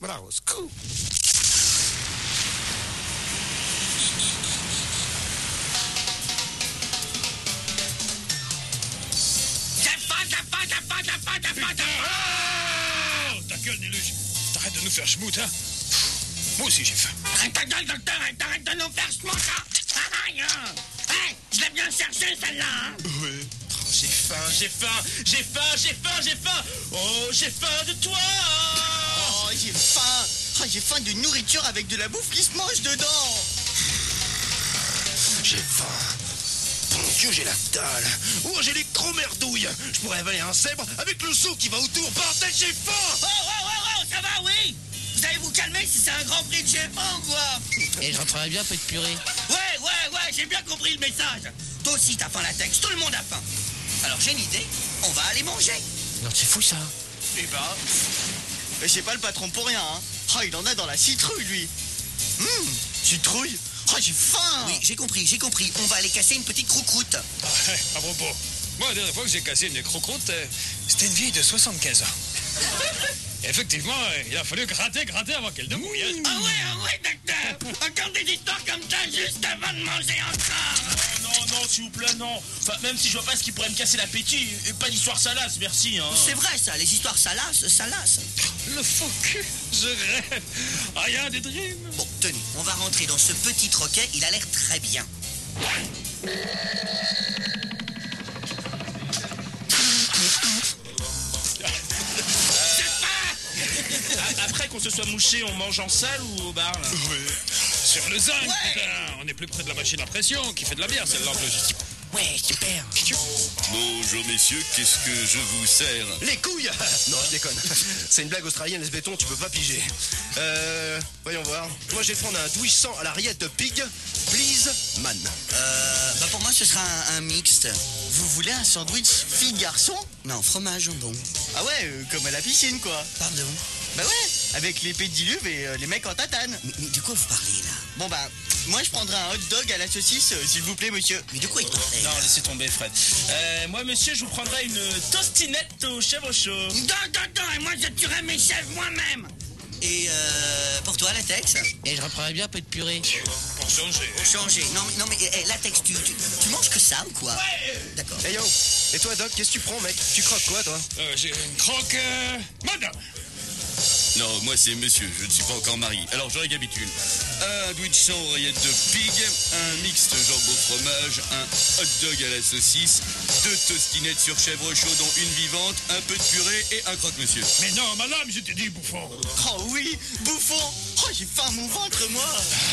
Voilà, au secours. Oh, ta gueule, Niluche. T'arrêtes de nous faire schmout, hein. Moi aussi, j'ai faim. Arrête ta gueule, docteur, arrête de nous faire schmout, hein. Hey, je l'ai bien cherché, celle-là, hein. Oui. Oh, j'ai faim. Oh, j'ai faim de toi. Oh, j'ai faim. Oh, j'ai faim de nourriture avec de la bouffe qui se mange dedans. J'ai faim. Bon Dieu, j'ai la dalle. Oh, j'ai l'électro-merdouille. Je pourrais avaler un zèbre avec le seau qui va autour. Bordel, j'ai faim. Oh, ça va, oui. Vous allez vous calmer si c'est un grand prix de j'ai faim, quoi. Et je rentrerai bien un peu de purée. Ouais, j'ai bien compris le message. Toi aussi, t'as faim, la Tex. Tout le monde a faim. Alors, j'ai une idée. On va aller manger. Non, c'est fou ça. Eh ben, mais c'est pas le patron pour rien, hein. Oh, il en a dans la citrouille, lui. Citrouille. Oh, j'ai faim. Oui, j'ai compris. On va aller casser une petite choucroute. Ah, à propos, moi, la dernière fois que j'ai cassé une choucroute, c'était une vieille de 75 ans. Et effectivement, il a fallu gratter avant qu'elle ne mouille. Ah ouais, docteur. Encore des histoires comme ça juste avant de manger encore. Non, s'il vous plaît, non. Enfin, même si je vois pas ce qui pourrait me casser l'appétit, pas d'histoire salace, merci, hein. C'est vrai, ça. Les histoires salaces. Le faux cul, je rêve. Rien des dreams. Bon, tenez, on va rentrer dans ce petit troquet. Il a l'air très bien. Après qu'on se soit mouché, on mange en salle ou au bar, là? Oui. Sur le zinc, Ouais. putain. On est plus près de la machine à pression qui fait de la bière, celle-là, en plus. Ouais, super. Bonjour messieurs, qu'est-ce que je vous sers? Les couilles. Non, je déconne. C'est une blague australienne, laisse béton, tu peux pas piger. Voyons voir. Moi, je vais prendre un douille 100 à la rillette de pig. Please, man. Pour moi, ce sera un mixte. Vous voulez un sandwich fille-garçon? Non, fromage, jambon. Ah ouais, comme à la piscine, quoi. Pardon. Bah ouais, avec l'épée de diluve et les mecs en tatane. Mais de quoi vous parlez, là? Bon bah, moi je prendrai un hot dog à la saucisse, s'il vous plaît, monsieur. Mais de quoi il parlait? Non, laissez tomber, Fred. Moi, monsieur, je vous prendrai une tostinette au chèvre chaud. Non, et moi je tuerai mes chefs moi-même. Et pour toi, Latex? Et je reprendrai bien un peu de purée. Pour changer. Changer. Non mais Latex, tu manges que ça ou quoi? Ouais. D'accord. Hey yo. Et toi, Doc, qu'est-ce que tu prends, mec? Tu croques quoi, toi? J'ai une croque, madame. Non, moi c'est monsieur, je ne suis pas encore marié. Alors je récapitule. Un douille 100 oreillettes de pig, un mixte jambon fromage, un hot dog à la saucisse, 2 tostinettes sur chèvre chaud dont une vivante, un peu de purée et un croque-monsieur. Mais non, madame, je t'ai dit, bouffon. Oh oui, bouffon. Oh, j'ai faim à mon ventre, moi.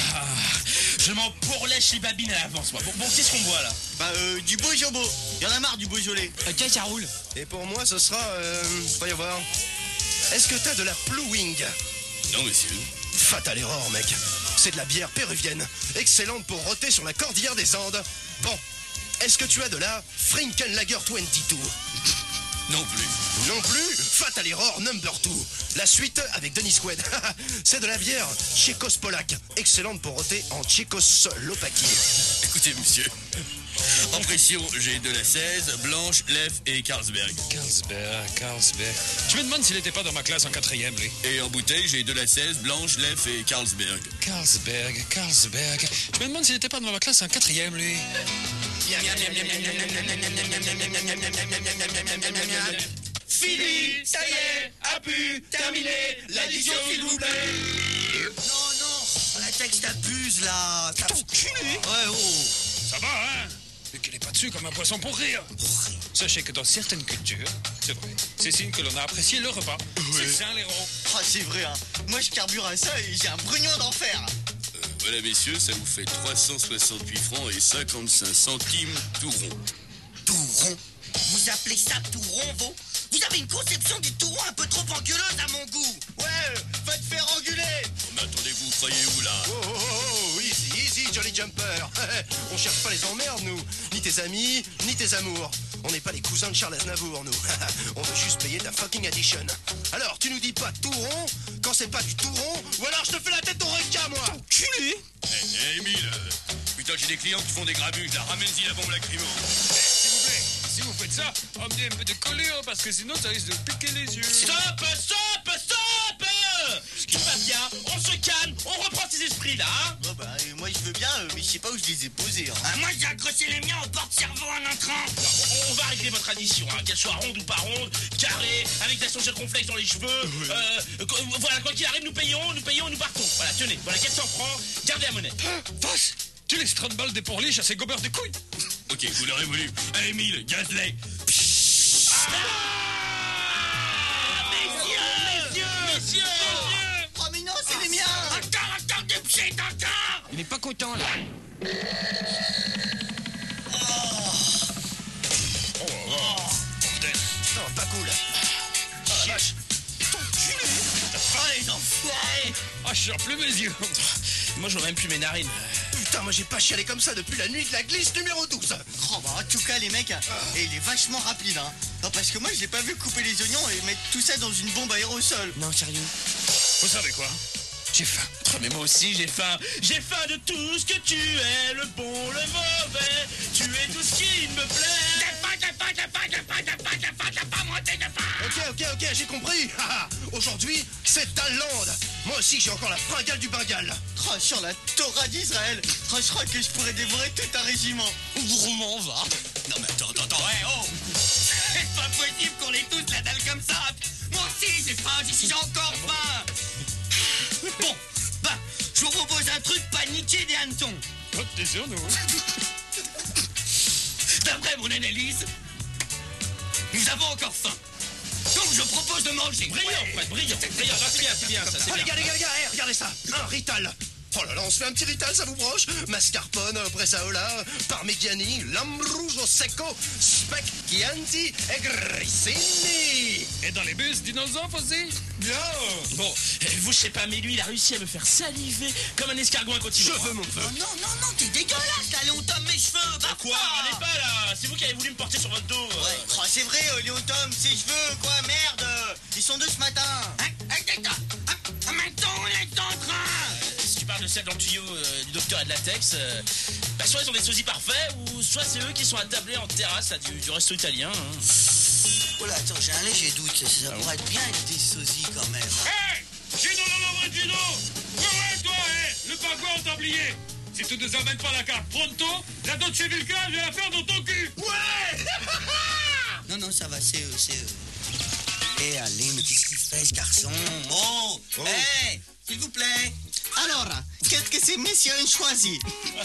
Je m'en pourlèche les babines à l'avance, moi. Bon, qu'est-ce qu'on boit, là? Bah, du Beaujolais. Y'en a marre du Beaujolais. Tiens, ça roule. Et pour moi, ce sera... voyons voir. Est-ce que t'as de la Pluwing? Non monsieur. Fatal error, mec. C'est de la bière péruvienne. Excellente pour rôter sur la cordillère des Andes. Bon. Est-ce que tu as de la Frinkenlager 22? Non plus. Non plus. Fatal error number 2. La suite avec Denis Quaid. C'est de la bière tchécoslovaque. Excellente pour rôter en Tchécoslovaquie. Écoutez monsieur. En pression, j'ai de la 16, Blanche, Leff et Carlsberg. Carlsberg. Je me demande s'il n'était pas dans ma classe en 4e, lui. Et en bouteille, j'ai de la 16, Blanche, Leff et Carlsberg. Carlsberg. Je me demande s'il n'était pas dans ma classe en 4e, lui. Fini, ça y est, a pu terminer l'addition, s'il vous plaît. Non, Latex, t'abuses, là. T'as enculé. Ouais, oh. Ça va, hein? Mais qu'il n'est pas dessus comme un poisson pour rire. Sachez que dans certaines cultures, c'est vrai, c'est signe que l'on a apprécié le repas. C'est sain, les ronds. Ah, c'est vrai, hein. Moi, je carbure à ça et j'ai un brugnon d'enfer. Voilà messieurs, ça vous fait 368 francs et 55 centimes tout rond. Tout rond. Vous appelez ça tout rond, vous avez une conception du tout rond un peu trop engueuleuse à mon goût. Ouais, va te faire engueuler. Mais attendez-vous, croyez où là? Oh, easy, Jolly Jumper. On cherche pas les emmerdes, nous. Ni tes amis, ni tes amours. On n'est pas les cousins de Charles Aznavour, nous. On veut juste payer ta fucking addition. Alors, tu nous dis pas tout rond quand c'est pas du tout rond, ou alors je te fais la tête au requin, moi. Culé. Eh, Émile, putain, j'ai des clients qui font des grabuges, là. Ramène-y la bombe lacrymo. S'il vous plaît, si vous faites ça, emmenez un peu de collure parce que sinon ça risque de piquer les yeux. Stop! Ce qui passe l'esprit là, hein? Oh bah, moi je veux bien, mais je sais pas où je les ai posés. Hein. Ah, moi, j'ai accroché les miens au porte-cerveau en entrant. Alors, on va régler votre addition, hein, qu'elle soit ronde ou pas ronde, carrée, avec des associés de cornflakes dans les cheveux. Voilà, quoi qu'il arrive, nous payons, nous partons. Voilà, tenez, voilà 400 francs, gardez la monnaie. Vache, tu laisses 30 balles des pourliches à ces gobeurs de couilles. Ok, vous l'aurez voulu. Allez, 1000, gaz-les. Messieurs! Oh mais non, c'est les miens. Attends, du pchit, encore. Il est pas content là. Non, pas cool. Oh la vache. Oh, les enfoirés. Ah, je sors plus mes yeux. Moi, je vois même plus mes narines. Putain, moi j'ai pas chialé comme ça depuis la nuit de la glisse numéro 12. Oh bah en tout cas les mecs, et il est vachement rapide hein. Non parce que moi je l'ai pas vu couper les oignons et mettre tout ça dans une bombe aérosol. Non, sérieux. Vous savez quoi? J'ai faim. Oh, mais moi aussi, j'ai faim. J'ai faim de tout ce que tu es, le bon, le mauvais. Tu es tout ce qui me plaît. Ok, j'ai compris. Aujourd'hui, c'est Thaïlande. Moi aussi j'ai encore la fringale du Bengale. Oh sur la Torah d'Israël. Oh je crois que je pourrais dévorer tout un régiment. Gourmand, va. Non, mais attends, ouais, oh. C'est pas possible qu'on ait tous la dalle comme ça. Moi aussi, j'ai faim, j'ai encore faim. Bon, bah, je vous propose un truc paniqué des hannetons. Oh, t'es sûr, nous? D'après mon analyse, nous avons encore faim. Donc je propose de manger. Brillant, Fred, brillant. Non, c'est bien, ça, c'est Oh les bien. gars, regardez ça. Un Rital. Oh là là, on se fait un petit Rital, ça vous branche? Mascarpone, Bresaola, Parmigiani, Lambrusco Secco, Specchianti et Grissini. Et dans les bus, dinosaures aussi? Bien. Bon, vous, je sais pas, mais lui, il a réussi à me faire saliver comme un escargot incontinent. Je veux mon feu. Oh non, t'es dégueulasse, là, Léon Tom, mes cheveux. Bah Quoi? Allez pas là. C'est vous qui avez voulu me porter sur votre dos. Oh c'est vrai Léon Tom, ses cheveux quoi merde. Ils sont de ce matin. Maintenant, on est en train. Si tu parles de celle dans le tuyau du docteur et de latex, bah, soit ils ont des sosies parfaits, ou soit c'est eux qui sont attablés en terrasse là, du resto italien. Hein. Oh là, attends, j'ai un léger doute. Ça pourrait être bien avec des sosies quand même. Hey! Gino, non, Gino! Ouais, toi, le pagou au tablier! Si tu nous amènes pas la carte pronto, la dot chez Vulcain, je vais la faire dans ton cul! Ouais. Non, ça va, c'est eux. Eh, allez, mais qu'est-ce qu'il fait, ce garçon? Oh. Hey, s'il vous plaît. Alors, qu'est-ce que ces messieurs ont choisi?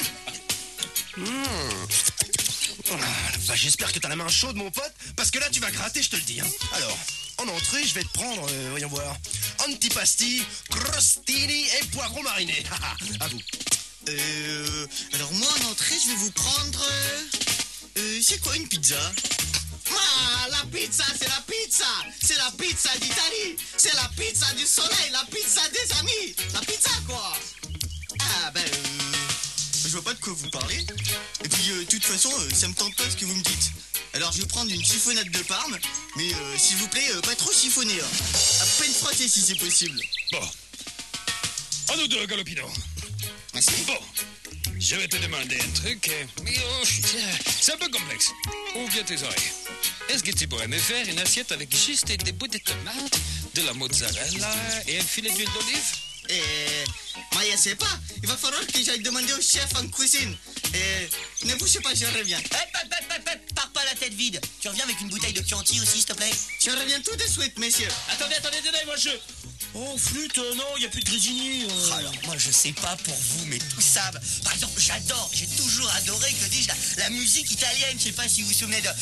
Bah, j'espère que t'as la main chaude, mon pote, parce que là, tu vas gratter, je te le dis. Hein. Alors, en entrée, je vais te prendre, voyons voir, antipasti, crostini et poivrons marinés. À vous. Alors moi en entrée, je vais vous prendre... c'est quoi une pizza? Ah, la pizza, c'est la pizza! C'est la pizza d'Italie! C'est la pizza du soleil, la pizza des amis! La pizza, quoi! Ah, je vois pas de quoi vous parlez. Et puis, de toute façon, ça me tente pas ce que vous me dites. Alors, je vais prendre une chiffonnade de Parme, mais s'il vous plaît, pas trop chiffonné. Hein. À peine frotter si c'est possible. Bon. À nous deux, Galopino. Merci. Bon. Je vais te demander un truc, mais c'est un peu complexe. Ouvre bien tes oreilles. Est-ce que tu pourrais me faire une assiette avec juste des bouts de tomates, de la mozzarella et un filet d'huile d'olive? Moi, je sais pas. Il va falloir que j'aille demander au chef en cuisine. Ne bougez pas, je reviens. Pars pas la tête vide. Tu reviens avec une bouteille de Chianti aussi, s'il te plaît. Je reviens tout de suite, messieurs. Attendez, moi je... Oh, flûte, non, il n'y a plus de Grésini. Alors, moi, je sais pas pour vous, mais tout ça... Par exemple, j'ai toujours adoré, que dis-je, la musique italienne. Je sais pas si vous vous souvenez de...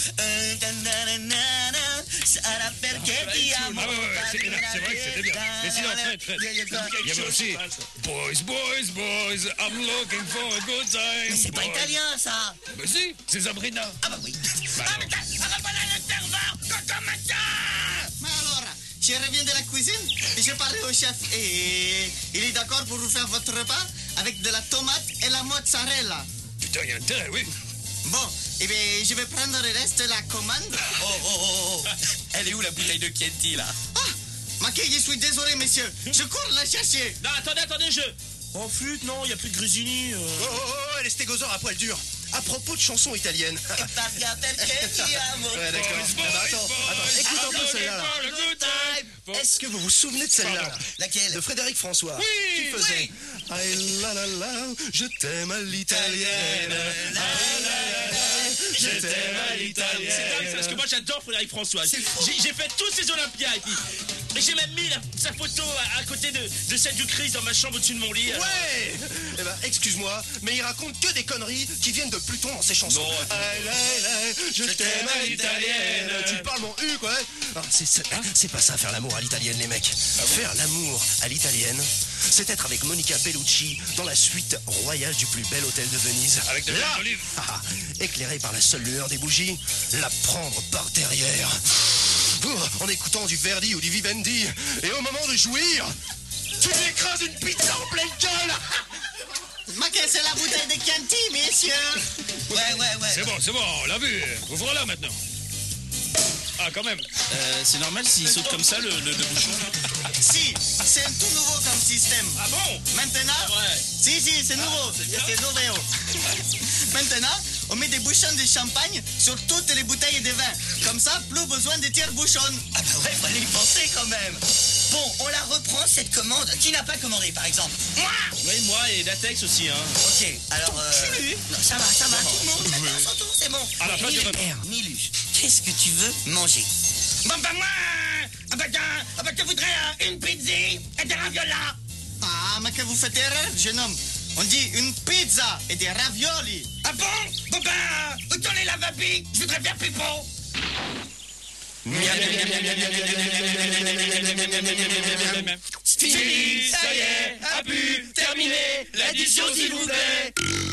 Ah ouais, c'est vrai que c'était bien. Mais sinon, Fred, il y avait aussi Boys, I'm looking for a good time. Mais c'est pas boys. italien, ça. Mais si, c'est Sabrina. Ah bah oui. Bah non. Voilà l'intervalle. Mais alors, je reviens de la cuisine et je parlais au chef. Et il est d'accord pour vous faire votre repas avec de la tomate et la mozzarella. Putain, il y a intérêt, oui. Bon, eh bien, je vais prendre le reste de la commande. Oh. Elle est où la bouteille de Chianti, là? Ah, Maquet, je suis désolé, messieurs. Je cours la chercher. Non, attendez, Oh, flûte, non, il n'y a plus de Grésini. Oh, les stégosaures à poil dur. À propos de chansons italiennes. Ouais, Ouais, d'accord. Boys, Ah bah, attends, écoute un peu celle-là. là. I'm looking for a good time. Est-ce que vous vous souvenez de celle-là? Pardon. Laquelle? De Frédéric François. Oui, Qui faisait Aïe la la la, je t'aime à l'italienne. Aïe la la la, je t'aime à C'est l'italienne. dingue, parce que moi j'adore Frédéric François. J'ai fait tous ces Olympias et puis j'ai même mis sa photo à côté de celle du Christ dans ma chambre au-dessus de mon lit. Ouais. Eh ben, excuse-moi, mais il raconte que des conneries qui viennent de Pluton dans ses chansons. Non. Aïe la la, je t'aime à l'italienne. Tu parles mon U, quoi. Ah, c'est pas ça, faire l'amour à l'italienne, les mecs. Faire l'amour à l'italienne, c'est être avec Monica Bellucci dans la suite royale du plus bel hôtel de Venise. Avec de l'huile d'olive. Éclairé par la seule lueur des bougies, la prendre par derrière. En écoutant du Verdi ou du Vivendi. Et au moment de jouir, tu lui écrases une pizza en pleine gueule. Ma c'est la bouteille de Chianti, messieurs. Ouais. C'est bon, on l'a vu. Vous voilà maintenant. Ah, quand même. C'est normal s'il saute comme ça le bouchon. Si, c'est un tout nouveau comme système. Ah bon? Maintenant, Ouais. si, c'est nouveau. C'est nouveau. Maintenant, on met des bouchons de champagne sur toutes les bouteilles de vin. Comme ça, plus besoin de tire-bouchons. Ah bah ouais, fallait y penser quand même. Bon, on la reprend cette commande. Qui n'a pas commandé par exemple? Moi. Oui, moi et Latex aussi, hein. Ok, alors non, ça va, tout le monde, chacun son tour, c'est bon. À la fin du repas. Milus, qu'est-ce que tu veux manger? Bon bah moi, je voudrais une pizza et des raviolas. Ah, mais que vous faites erreur, jeune homme. On dit une pizza et des raviolis. Ah bon? Bon bah, où t'en es la vapi? Je voudrais faire pipo. Fini, ça y est, a pu terminer l'addition s'il vous plaît.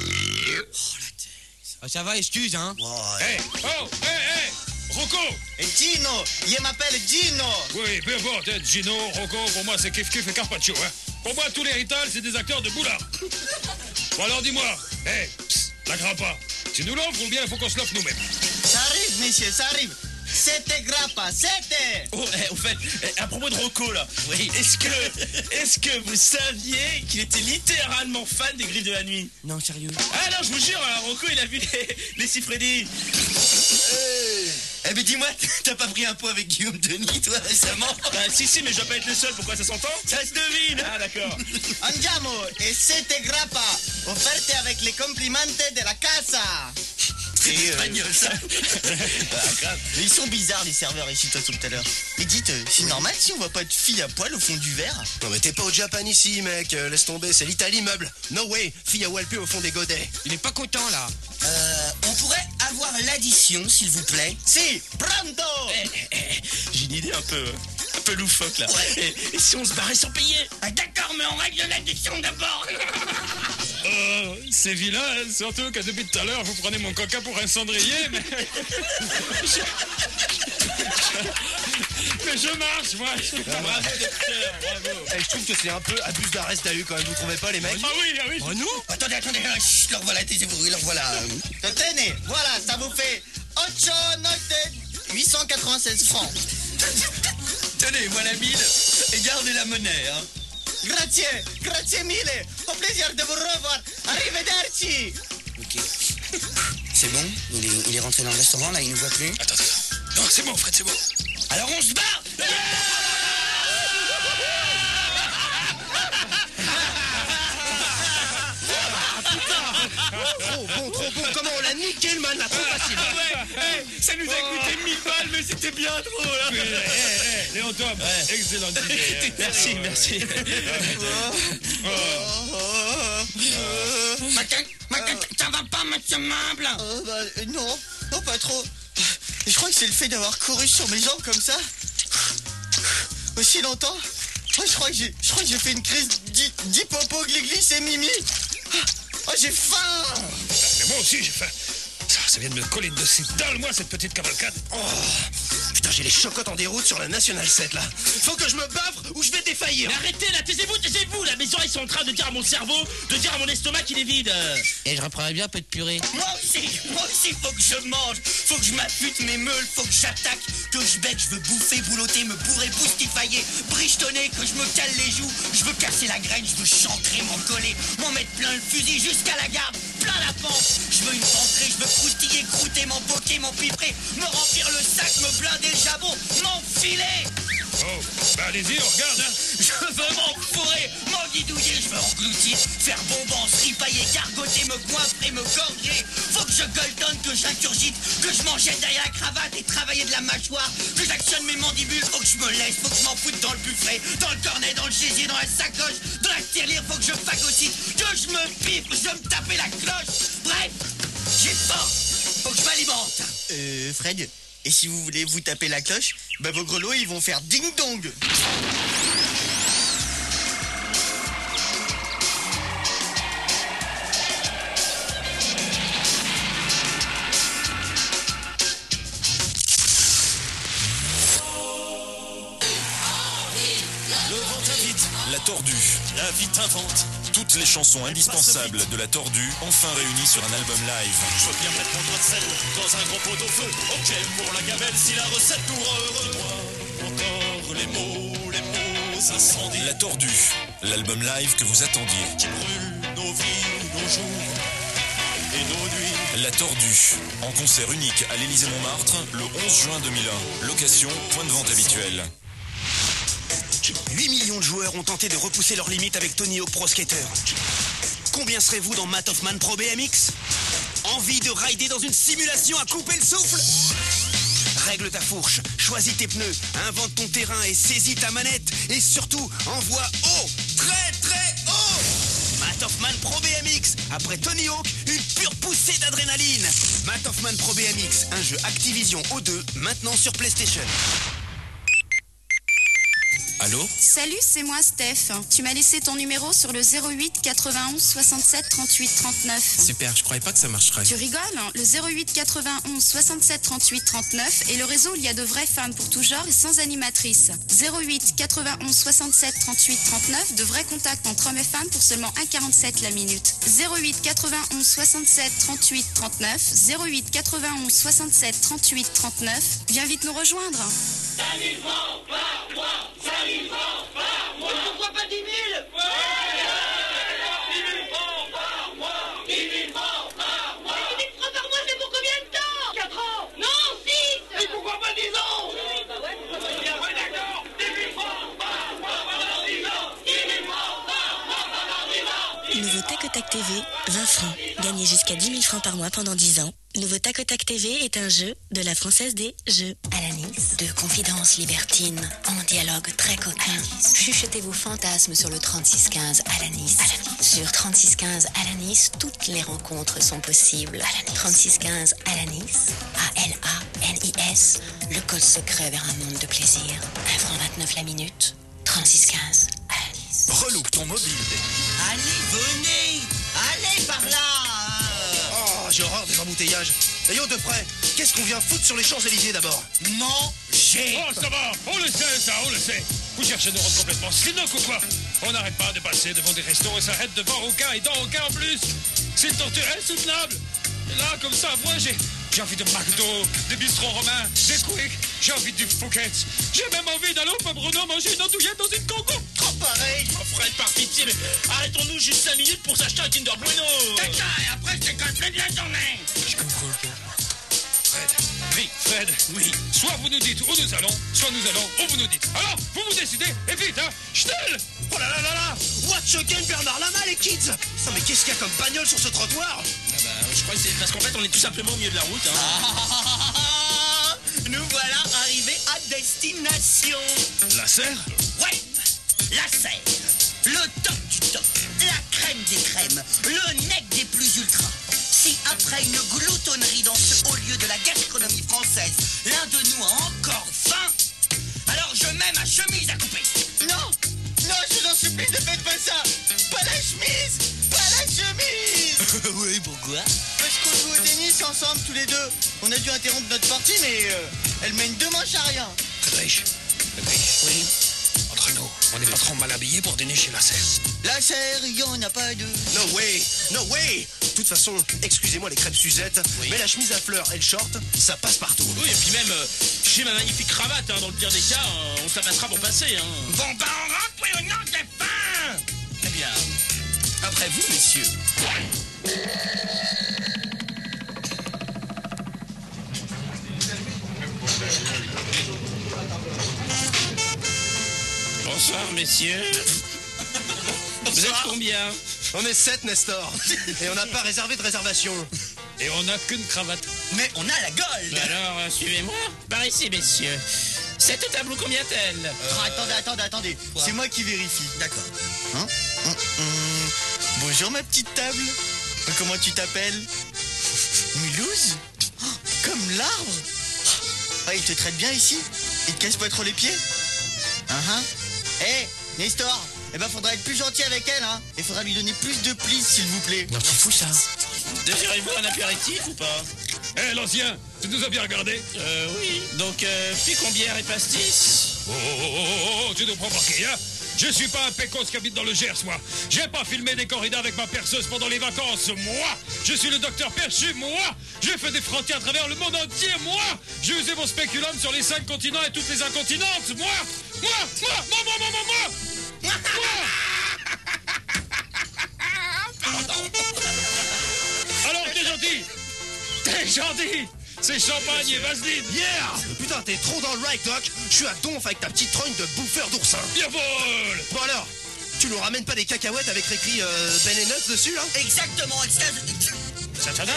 Ça va, excuse, hein. Hey, Rocco. Et Gino, il m'appelle Gino. Oui, peu importe, hein, Gino, Rocco, pour moi c'est Kif Kif et Carpaccio, hein. Pour moi, tous les Rital, c'est des acteurs de boulard. Bon alors dis-moi, la grappa, tu nous l'offres ou bien il faut qu'on se l'offre nous-mêmes? Ça arrive, monsieur, ça arrive. C'était grappa, c'était. Oh, au fait, à propos de Rocco là, est-ce que vous saviez qu'il était littéralement fan des Griffes de la Nuit? Non, sérieux. Ah non, je vous jure, Rocco il a vu les Siffredi. Eh ben dis-moi, t'as pas pris un pot avec Guillaume Denis toi récemment? Bah si, mais je dois pas être le seul, pourquoi ça s'entend? Ça se devine. Ah d'accord. Andiamo, et c'était grappa. Offerte avec les complimentos de la casa. C'est espagnol ça. Mais ils sont bizarres les serveurs ici toi tout à l'heure. Et dites, c'est normal si on voit pas de filles à poil au fond du verre? Non mais t'es pas au Japan ici, mec. Laisse tomber, c'est l'Italie meuble. No way, fille à Walpé au fond des godets. Il est pas content, là. On pourrait avoir l'addition s'il vous plaît? Si, pronto. J'ai une idée un peu loufoque là. Ouais. Et si on se barrait sans payer? Ah, d'accord, mais on règle l'addiction d'abord. C'est vilain, hein, surtout que depuis tout à l'heure, vous prenez mon coca pour un cendrier, mais... mais je marche, moi. Bravo docteur, bravo. Je trouve que c'est un peu abus d'arrest d'AU quand même, vous trouvez pas les mecs? Ah oui. Oh, nous? Attendez, chut, leur voilà, taisez-vous, leur voilà. Tenez, voilà, ça vous fait 896 francs. Tenez, voilà 1000 et gardez la monnaie, hein. Grazie mille. Au plaisir de vous revoir. Arrivederci. Ok. C'est bon? Il est rentré dans le restaurant, là, il nous voit plus? Attends. Non, c'est bon, Fred, c'est bon. Alors on se barre! Trop bon, comment on l'a niqué le man là, trop facile. Ça nous a coûté 1000 balles, mais c'était bien trop là. Léon Tom, excellente idée. Merci. Ça va pas, monsieur Meuble? Non, pas trop. Je crois que c'est le fait d'avoir couru sur mes jambes comme ça aussi longtemps. Je crois que j'ai fait une crise d'hypopoglycémie. J'ai faim. Mais moi aussi, j'ai faim. Ça vient de me coller dessus. Donne-moi cette petite cavalcade. Putain, j'ai les chocottes en déroute sur la National 7 là. Faut que je me bafre ou je vais défaillir. Mais arrêtez là, taisez-vous là. Mes oreilles sont en train de dire à mon cerveau, de dire à mon estomac qu'il est vide. Et je reprendrais bien un peu de purée. Moi aussi, faut que je mange, faut que je m'affûte mes meules, faut que j'attaque, que je bec, je veux bouffer, boulotter, me bourrer, boustifailler, brichetonner, que je me cale les joues, je veux casser la graine, je veux chantrer, m'en coller, m'en mettre plein le fusil jusqu'à la garde, plein la pente, je veux une pentrée, je veux croustiller, croûter, m'empoquer, m'empiffrer, me remplir le sac, me blinder le jabot, m'enfiler. Oh, bah allez-y, on regarde, hein. Je veux m'enfourrer, m'enguidouiller, je veux engloutir, faire bonbons, ripailler, gargoter, me goinfrer, me gorger. Faut que je gueuletonne, que j'ingurgite, que je m'enjette derrière la cravate et travailler de la mâchoire, que j'actionne mes mandibules, faut que je me laisse, faut que je m'en foute dans le buffet, dans le cornet, dans le gésier, dans la sacoche, dans la tirelire, faut que je phagocyte, que je me pipe, je veux me taper la cloche. Bref, j'ai faim, faut que je m'alimente. Fred, et si vous voulez vous taper la cloche, bah vos grelots ils vont faire ding-dong. La Tordue. La vie t'invente. Toutes les chansons indispensables de La Tordue, enfin réunies sur un album live. Je veux bien mettre mon doigt de sel dans un gros pot au feu. Ok pour la gamelle si la recette nous re. Encore les mots, incendie. La Tordue, l'album live que vous attendiez. Qui brûle nos vies, nos jours et nos nuits. La Tordue, en concert unique à l'Élysée-Montmartre, le 11 juin 2001. Location, point de vente habituel. 8 millions de joueurs ont tenté de repousser leurs limites avec Tony Hawk Pro Skater. Combien serez-vous dans Matt Hoffman Pro BMX? Envie de rider dans une simulation à couper le souffle? Règle ta fourche, choisis tes pneus, invente ton terrain et saisis ta manette. Et surtout, envoie haut, très très haut. Matt Hoffman Pro BMX, après Tony Hawk, une pure poussée d'adrénaline. Matt Hoffman Pro BMX, un jeu Activision O2, maintenant sur PlayStation. Allô? Salut, c'est moi Steph. Tu m'as laissé ton numéro sur le 08 91 67 38 39. Super, je croyais pas que ça marcherait. Tu rigoles? Le 08 91 67 38 39 est le réseau où il y a de vraies femmes pour tout genre et sans animatrice. 08 91 67 38 39, de vrais contacts entre hommes et femmes pour seulement 1,47 la minute. 08 91 67 38 39, 08 91 67 38 39. Viens vite nous rejoindre. 5 000 francs par mois, 5 000 francs par mois. Pourquoi pas 10 000? 10 000 francs par mois, 10 000 francs par mois. 10 000 francs par mois, c'est pour combien de temps? 4 ans. Non, 6. Et pourquoi pas 10 ans? Ouais, d'accord, 10 000 francs par mois pendant 10 ans. 10 000 francs par mois pendant 10 ans. Nouveau Tac au Tac TV, 20 francs. Gagnez jusqu'à 10 000 francs par mois pendant 10 ans. Nouveau Tac au Tac TV est un jeu de la Française des Jeux. Alanis, de confidences libertines en dialogue très coquin. Chuchotez vos fantasmes sur le 3615 Alanis. Sur 3615 Alanis, toutes les rencontres sont possibles. 3615 Alanis, ALANIS, le code secret vers un monde de plaisir. 1 franc 29 la minute. 3615 Alanis. Relook ton mobile. Allez, venez. Allez par là. Oh, j'ai horreur des embouteillages. D'ailleurs, de près, qu'est-ce qu'on vient foutre sur les Champs-Élysées d'abord? Manger. Oh, ça va, on le sait, ça, on le sait. Vous cherchez à nous rendre complètement sinoc ou quoi? On n'arrête pas de passer devant des restos et s'arrête devant aucun et dans aucun en plus. C'est une torture insoutenable. Et là, comme ça, moi, j'ai envie de McDo, de bistrot romain, des Quick, j'ai envie du Fouquet's. J'ai même envie d'aller au Bruno manger une andouillette dans une conco. Trop pareil. Oh, Fred, par pitié, mais arrêtons-nous juste 5 minutes pour s'acheter un Kinder Bueno. C'est ça, et après, je décolle plus de la journée. Fred, oui. Soit vous nous dites où nous allons, soit nous allons où vous nous dites. Alors, vous vous décidez, et vite, hein. Ch'tel. Oh là là là là! Watch again Bernard Lama, les kids! Non mais qu'est-ce qu'il y a comme bagnole sur ce trottoir? Ah bah, je crois que c'est parce qu'en fait, on est tout simplement au milieu de la route. Hein. Nous voilà arrivés à destination. La serre? Ouais, la serre. Le top du top. La crème des crèmes. Le nec des plus ultras. Si après une gloutonnerie dans ce haut lieu de la gastronomie française, l'un de nous a encore faim, alors je mets ma chemise à couper. Non, non, je vous en supplie, ne faites pas ça. Pas la chemise, pas la chemise. Oui, pourquoi? Parce qu'on joue au tennis ensemble tous les deux. On a dû interrompre notre partie, mais elle mène 2 manches à rien. Friedrich, oui. Entre nous, on n'est pas trop mal habillés pour dîner chez la serre. La serre, il y en a pas deux. No way! No way! De toute façon, excusez-moi les crêpes Suzette, mais la chemise à fleurs et le short, ça passe partout. Oui, et puis même, j'ai ma magnifique cravate, hein, dans le pire des cas, on se la passera pour passer. Hein. Bon ben on rentre, oui ou non, j'ai faim. Eh bien, après vous, messieurs. Bonsoir, messieurs. Vous êtes combien? On est 7, Nestor. Et on n'a pas réservé de réservation. Et on n'a qu'une cravate. Mais on a la gold. Alors, suivez-moi. Par ici, messieurs. Cette tableau combien-t-elle? Attendez. C'est moi qui vérifie. D'accord. Bonjour ma petite table. Comment tu t'appelles? Mulhouse? Comme l'arbre? Ah, il te traite bien ici? Il te casse pas trop les pieds? Hé, Nestor, faudra être plus gentil avec elle, hein. Et faudra lui donner plus de plis, s'il vous plaît. Non, c'est fou ça. Désirez-vous un apéritif ou pas? L'ancien, tu nous as bien regardé? Oui. Donc, picombière et pastis? Tu nous prends pour qui, hein? Je suis pas un pécos qui habite dans le Gers, moi. J'ai pas filmé des corridas avec ma perceuse pendant les vacances, moi. Je suis le docteur Perchu, moi. J'ai fait des frontières à travers le monde entier, moi. J'ai usé mon spéculum sur les 5 continents et toutes les incontinences, moi. Alors, t'es gentil. C'est champagne et vaseline. Yeah! Putain, t'es trop dans le right, Doc. Je suis à donf avec ta petite trogne de bouffeur d'oursin. Bien vol. Bon alors, tu nous ramènes pas des cacahuètes avec écrit Ben et Nuts dessus, là? Exactement. Exactement.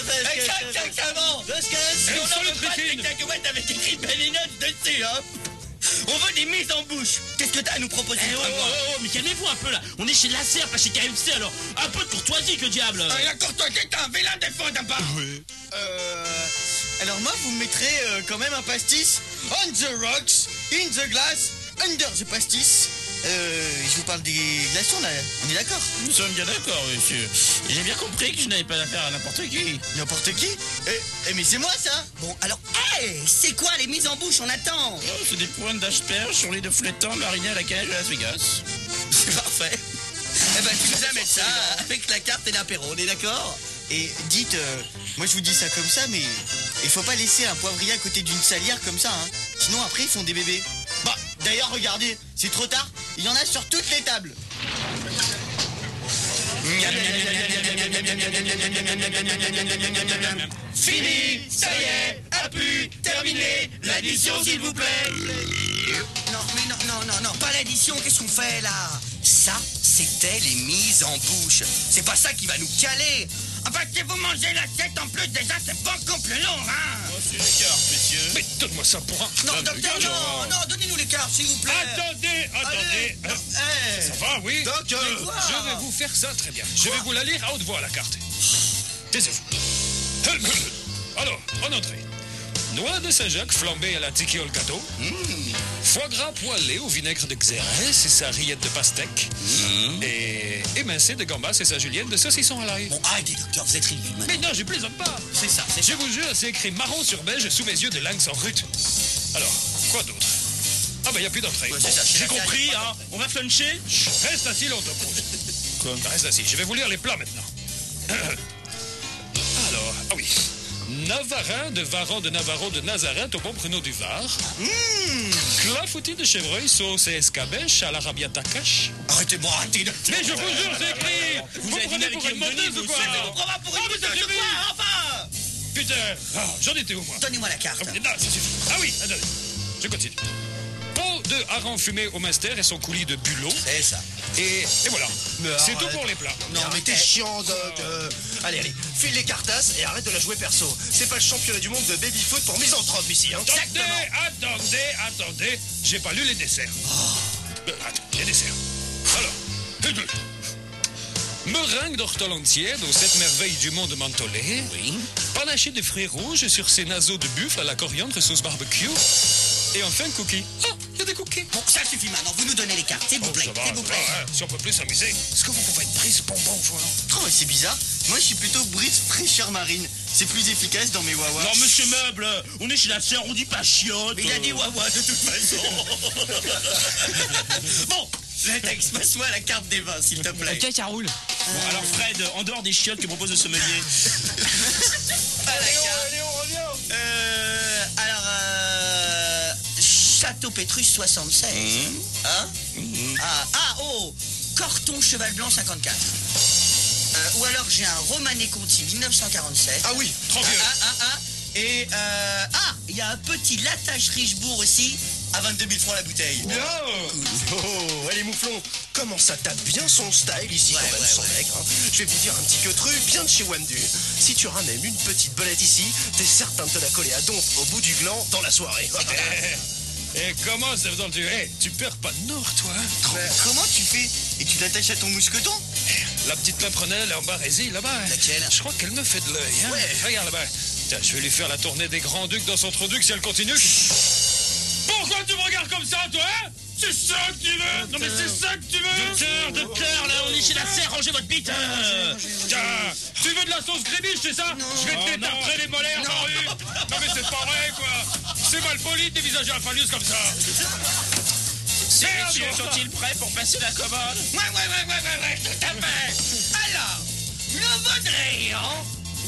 On ne veut pas des cacahuètes avec écrit Ben et Nuts dessus, hein. On veut des mises en bouche. Qu'est-ce que t'as à nous proposer? Mais calmez-vous un peu là. On est chez Lasser, pas chez KFC, alors un peu de courtoisie, que diable. La courtoisie, t'es un vilain défaut d'un pas. Oui. Alors moi, vous me mettrez quand même un pastis on the rocks, in the glass, under the pastis. Je vous parle des glaçons là, on est d'accord? Nous sommes bien d'accord, monsieur. J'ai bien compris que je n'avais pas affaire à n'importe qui. N'importe qui? Mais c'est moi ça. Bon, alors, c'est quoi les mises en bouche? On attend. Oh, c'est des pointes d'asperges sur les de flétans marinés à la cage de Las Vegas. C'est parfait. Tu nous amènes ça avec la carte et l'apéro, on est d'accord? Et dites, moi je vous dis ça comme ça, mais il faut pas laisser un poivrier à côté d'une salière comme ça, hein. Sinon après ils font des bébés. Bah, d'ailleurs regardez, c'est trop tard, il y en a sur toutes les tables. Fini, ça y est, a pu terminer l'addition s'il vous plaît. Non, mais non, pas l'addition, qu'est-ce qu'on fait là? Ça, c'était les mises en bouche. C'est pas ça qui va nous caler. Enfin, si vous mangez l'assiette en plus, déjà, c'est beaucoup plus long, hein. Oh, c'est les cartes, messieurs. Mais donne-moi ça pour un... Non, docteur, non, donnez-nous les cartes, s'il vous plaît. Attendez. Ça va, oui? Doc, je vais vous faire ça très bien. Je vais vous la lire à haute voix, la carte. Taisez-vous. Alors, en entrée. Noix de Saint-Jacques flambée à la tiki au gâteau. Foie gras poêlé au vinaigre de xérès et sa rillette de pastèque. Et émincé de gambas et sa julienne de saucisson à l'ail. Bon, arrêtez, docteur, vous êtes ridicule maintenant. Mais non, je plaisante pas. C'est ça. Je vous jure, c'est écrit marron sur beige sous mes yeux de langue sans rut. Alors, quoi d'autre? Ah bah, y a plus d'entrée. Ouais, c'est ça, J'ai compris, hein. On va fluncher. Chut, reste assis, l'on te pose. Quoi? Reste assis, je vais vous lire les plats maintenant. Alors, ah oui. Navarin de Varan de Navarro de Nazareth au bon pruneau du Var. Clafoutis de chevreuil, sauce et escabeche à l'arabiata cache. Arrêtez-moi, arrêtez. Mais je vous jure, c'est écrit. Vous me prenez pour une menteuse ou quoi? On prend pour une menteuse de quoi, enfin? Putain, j'en étais où, moi? Donnez-moi la carte. Non, ça suffit. Ah oui, attendez. Je continue. Pot de hareng fumé au master et son coulis de bulot. C'est ça. Et voilà. C'est tout pour les plats. Non, mais t'es chiant, Doc. Allez, file les cartasses et arrête de la jouer perso. C'est pas le championnat du monde de baby-foot pour misanthrope ici, hein. Attendez. J'ai pas lu les desserts. Attends, les desserts. Alors, meringue d'ortolanthière aux 7 merveilles du monde mentholé. Oui. Panaché de fruits rouges sur ses naseaux de buffle à la coriandre sauce barbecue. Et enfin, cookies. Ah, il y a des cookies. Bon, ça suffit maintenant. Vous nous donnez les cartes, s'il vous plaît. Ça va, hein. Si on peut plus s'amuser. Est-ce que vous pouvez être brise bonbon, voilà? Oh, c'est bizarre. Moi je suis plutôt brise fraîcheur marine. C'est plus efficace dans mes wawas. Non, monsieur Meuble, on est chez la sœur, on dit pas chiotte. Il a dit wawa de toute façon. Bon, Latex, passe-moi la carte des vins, s'il te plaît. Ok, ça roule. Bon, alors Fred, en dehors des chiottes que propose le sommelier. Léon, reviens. Château Pétrus 76. Hein? Corton Cheval Blanc 54. Ou alors j'ai un Romanée Conti 1947. Ah oui, trop vieux. Et il y a un petit Latache Richebourg aussi, à 22 000 francs la bouteille. Oh, allez mouflon, comment ça tape bien son style ici quand même, son mec, hein. Je vais vous dire un petit queutru bien de chez Wandu. Si tu ramènes une petite belette ici, t'es certain de te la coller à donf au bout du gland dans la soirée. Et comment ça veut dire? Tu perds pas de nord, toi, hein? Comment tu fais? Et tu l'attaches à ton mousqueton? La petite pimprenelle en barésie, là-bas. Laquelle? Je crois qu'elle me fait de l'œil, hein? Ouais. Regarde là-bas. Tiens, je vais lui faire la tournée des grands-ducs dans son trou-duc si elle continue. Pourquoi tu me regardes comme ça, toi, hein? C'est ça que tu veux? Non, mais c'est ça que tu veux? Docteur, là, on est chez la serre, rangez votre bite. Tiens, tu veux de la sauce grébiche, c'est ça? Je vais te détartrer les molaires dans la rue. Non, mais c'est pas vrai, quoi. C'est mal poli de dévisager un phallus comme ça. Ces messieurs sont-ils prêts pour passer la commande? Ouais, tout à fait. Alors, nous voudrions...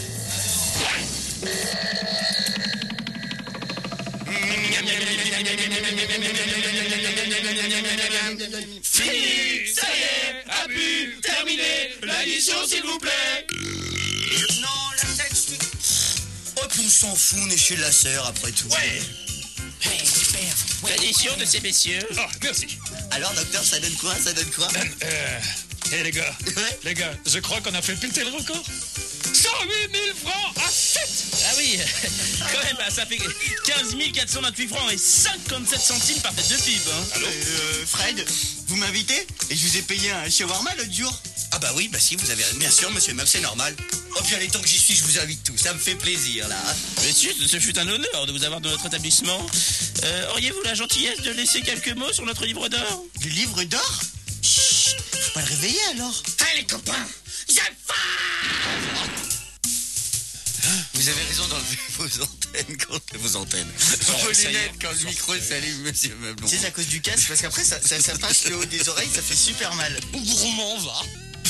Fini, ça y est, à but, terminé, l'addition s'il vous plaît. Non, la tête... Oh, puis on s'en fout, on est chez la sœur après tout. Ouais. L'addition de ces messieurs. Ah, merci. Alors, docteur, ça donne quoi? Les gars, Ouais. les gars, je crois qu'on a fait pilter le record. 108 000 francs à 7. Ah oui, quand même, ça fait 15 428 francs et 57 centimes par tête de pipe. Hein. Allô Fred, vous m'invitez? Et je vous ai payé un shawarma l'autre jour. Ah bah oui, bah si, vous avez bien sûr, monsieur Meuf, c'est normal. Oh, puis allez, tant que j'y suis, je vous invite tous. Ça me fait plaisir, là. Monsieur, ce fut un honneur de vous avoir dans notre établissement. Auriez-vous la gentillesse de laisser quelques mots sur notre livre d'or? Le livre d'or? Chut, faut pas le réveiller alors. Allez, copains, j'ai faim. Vous avez raison d'enlever vos antennes. Vos lunettes quand le micro s'allume, monsieur Meublon. C'est à cause du casque, parce qu'après ça passe le haut des oreilles, ça fait super mal. Gourmand va.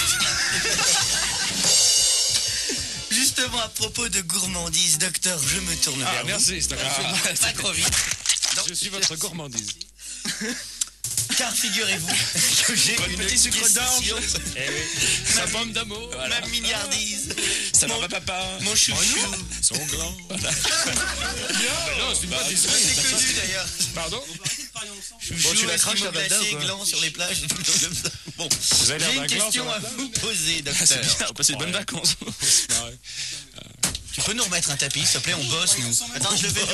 Justement, à propos de gourmandise, docteur, je me tourne vers merci, c'est un pas trop vite. Je suis votre gourmandise. Car figurez-vous que j'ai une petit sucre d'orge. question. Eh oui, sa pomme d'amour. Ma milliardise. Ça va, papa? Mon chouchou. Son gland. Non, c'est une bonne histoire. C'est connu d'ailleurs. Pardon? Chouchou, tu la craches, la glacé, bandane, quoi. gland sur les plages. Bon, Vous avez j'ai l'air une d'un gland question sur à la vous poser, C'est docteur. bien, on passe de bonnes vacances. Tu peux nous remettre un tapis, s'il te plaît, on bosse, nous. Attends, je le fais.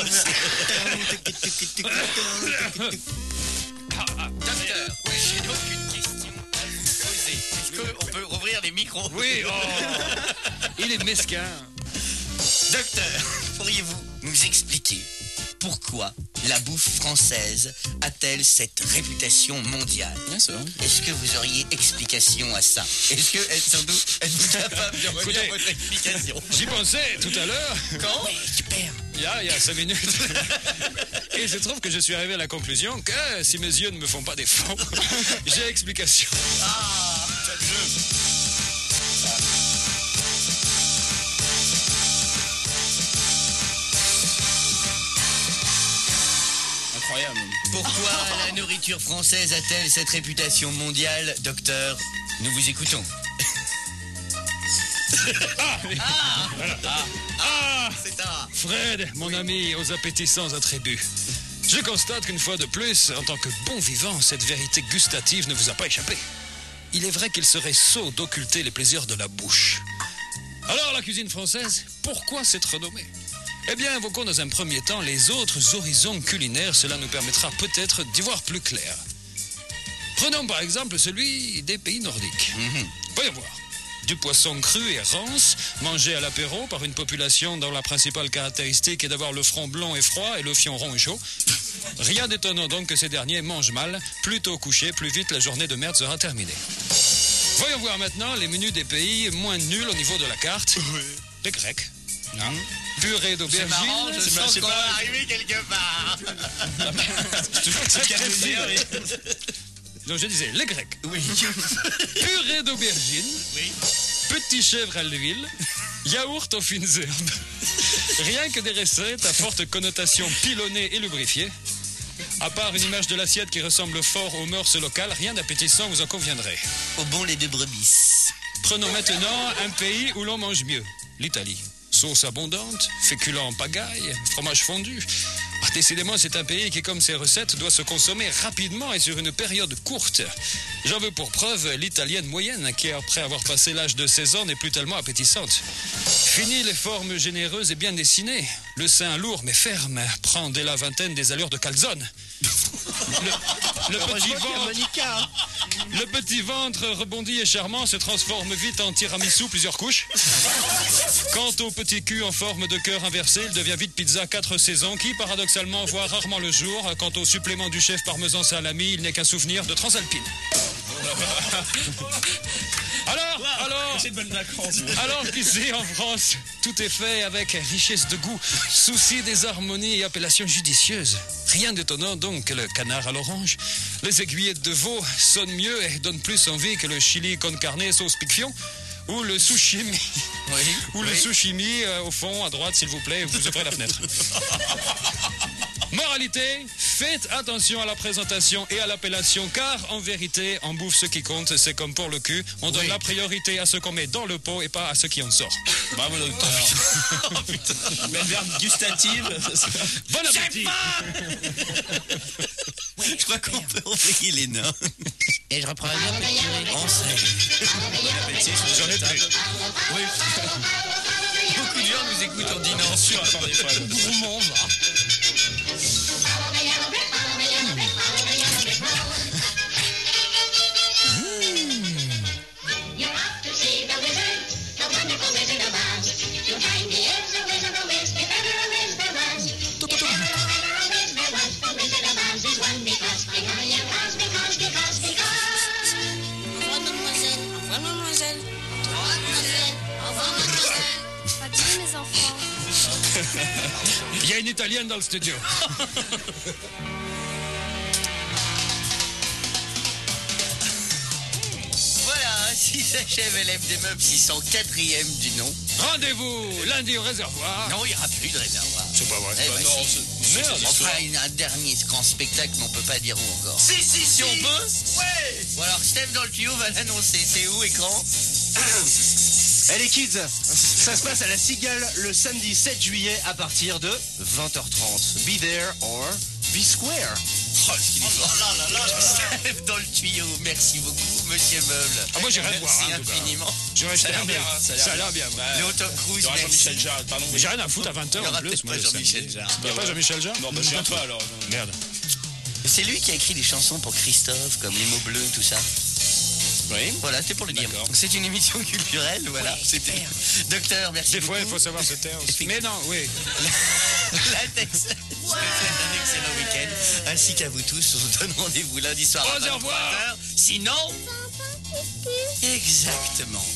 Docteur, j'ai donc une question à vous poser. Est-ce qu'on peut rouvrir les micros? Oui, il est mesquin. Docteur, pourriez-vous nous expliquer pourquoi la bouffe française a-t-elle cette réputation mondiale? Bien sûr. Est-ce que vous auriez explication à ça? Est-ce que, surtout, êtes-vous capable de redire Écoutez, votre explication? J'y pensais tout à l'heure. Quand? Il y a 5 minutes. Et il se trouve que je suis arrivé à la conclusion que si mes yeux ne me font pas défaut, j'ai explication. Ah, Incroyable. pourquoi la nourriture française a-t-elle cette réputation mondiale, docteur? Nous vous écoutons. C'est un... Fred, mon ami aux appétissants attributs. Je constate qu'une fois de plus, en tant que bon vivant, cette vérité gustative ne vous a pas échappé. Il est vrai qu'il serait sot d'occulter les plaisirs de la bouche. Alors, la cuisine française, pourquoi cette renommée? Eh bien, invoquons dans un premier temps les autres horizons culinaires, cela nous permettra peut-être d'y voir plus clair. Prenons par exemple celui des pays nordiques. Voyons voir. Du poisson cru et rance, mangé à l'apéro par une population dont la principale caractéristique est d'avoir le front blond et froid et le fion rond et chaud. Rien d'étonnant donc que ces derniers mangent mal, plus tôt couchés, plus vite la journée de merde sera terminée. Voyons voir maintenant les menus des pays moins nuls au niveau de la carte. Les Grecs. Purée d'aubergine. C'est marrant, je sens qu'on va arriver quelque part. Toujours très calme. Donc je disais, les Grecs. Oui. Purée d'aubergine. Oui. Petit chèvre à l'huile. Yaourt aux fines herbes. Rien que des recettes à forte connotation pilonnée et lubrifiée. À part une image de l'assiette qui ressemble fort aux mœurs locales, rien d'appétissant, vous en conviendrez. Au bon lait de brebis. Prenons maintenant un pays où l'on mange mieux, l'Italie. sauce abondante, féculents en pagaille, fromage fondu. Ah, décidément, c'est un pays qui, comme ses recettes, doit se consommer rapidement et sur une période courte. J'en veux pour preuve l'italienne moyenne qui, après avoir passé l'âge de 16 ans, n'est plus tellement appétissante. Fini les formes généreuses et bien dessinées. Le sein lourd mais ferme prend dès la vingtaine des allures de calzone. Le petit ventre rebondi et charmant se transforme vite en tiramisu plusieurs couches. Quant au petit cul en forme de cœur inversé, il devient vite pizza 4 saisons qui, paradoxalement, voit rarement le jour. Quant au supplément du chef parmesan salami, il n'est qu'un souvenir de Transalpine. Alors qu'ici en France, tout est fait avec richesse de goût, souci des harmonies et appellation judicieuse. Rien d'étonnant donc que le canard à l'orange, les aiguillettes de veau sonnent mieux et donnent plus envie que le chili con carne sauce piqufion. Ou le sushimi. Le sushimi, au fond, à droite, s'il vous plaît, vous ouvrez la fenêtre. Moralité, faites attention à la présentation et à l'appellation, car en vérité, en bouffe, ce qui compte, c'est comme pour le cul. On donne la priorité à ce qu'on met dans le pot et pas à ce qui en sort. Bravo, docteur. Oh putain. Belle verbe gustative. Bon appétit. Je crois qu'on peut envoyer les nains. Et je reprends bien pâte purée. On sait. J'en ai plus. Oui. Beaucoup de gens nous écoutent en dînant sur attendez pas. Gourmand, va. Il y a une italienne dans le studio. Voilà, ainsi s'achève LF des meubles 604e du nom. Rendez-vous lundi au réservoir. Non, il n'y aura plus de réservoir. C'est pas vrai. Eh ben, non, si. Merde. On fera un dernier grand spectacle, mais on peut pas dire où encore. Si on peut. Ouais. Bon alors, Steph dans le tuyau va l'annoncer. C'est où, écran? Eh les kids, ça se passe à la Cigale le samedi 7 juillet à partir de 20h30. Be there or be square. Oh, ce qu'il est fort. Steph dans le tuyau. Merci beaucoup, monsieur Meuble. Ah, moi, j'irai le voir. Merci En tout cas. infiniment. Ça a l'air bien. Ça a l'air bien. Léo Tom Cruise, Il y aura merci. Jean-Michel Jarre, pardon. Mais j'ai rien à foutre à 20h Il y aura en plus. peut-être pas Jean-Michel Jarre. Il n'y a pas Jean-Michel Jarre? Non, bah je viens pas alors. Merde. C'est lui qui a écrit des chansons pour Christophe, comme Les mots bleus, tout ça. Oui. Voilà, c'était pour le dire. D'accord. C'est une émission culturelle, voilà. Oui, C'était. Docteur, merci Des beaucoup. fois, il faut savoir se taire aussi. Mais non, oui. Latex. Je vous souhaite un excellent week-end. Ainsi qu'à vous tous, on se donne rendez-vous lundi soir à Au revoir. 23h. Sinon. Exactement.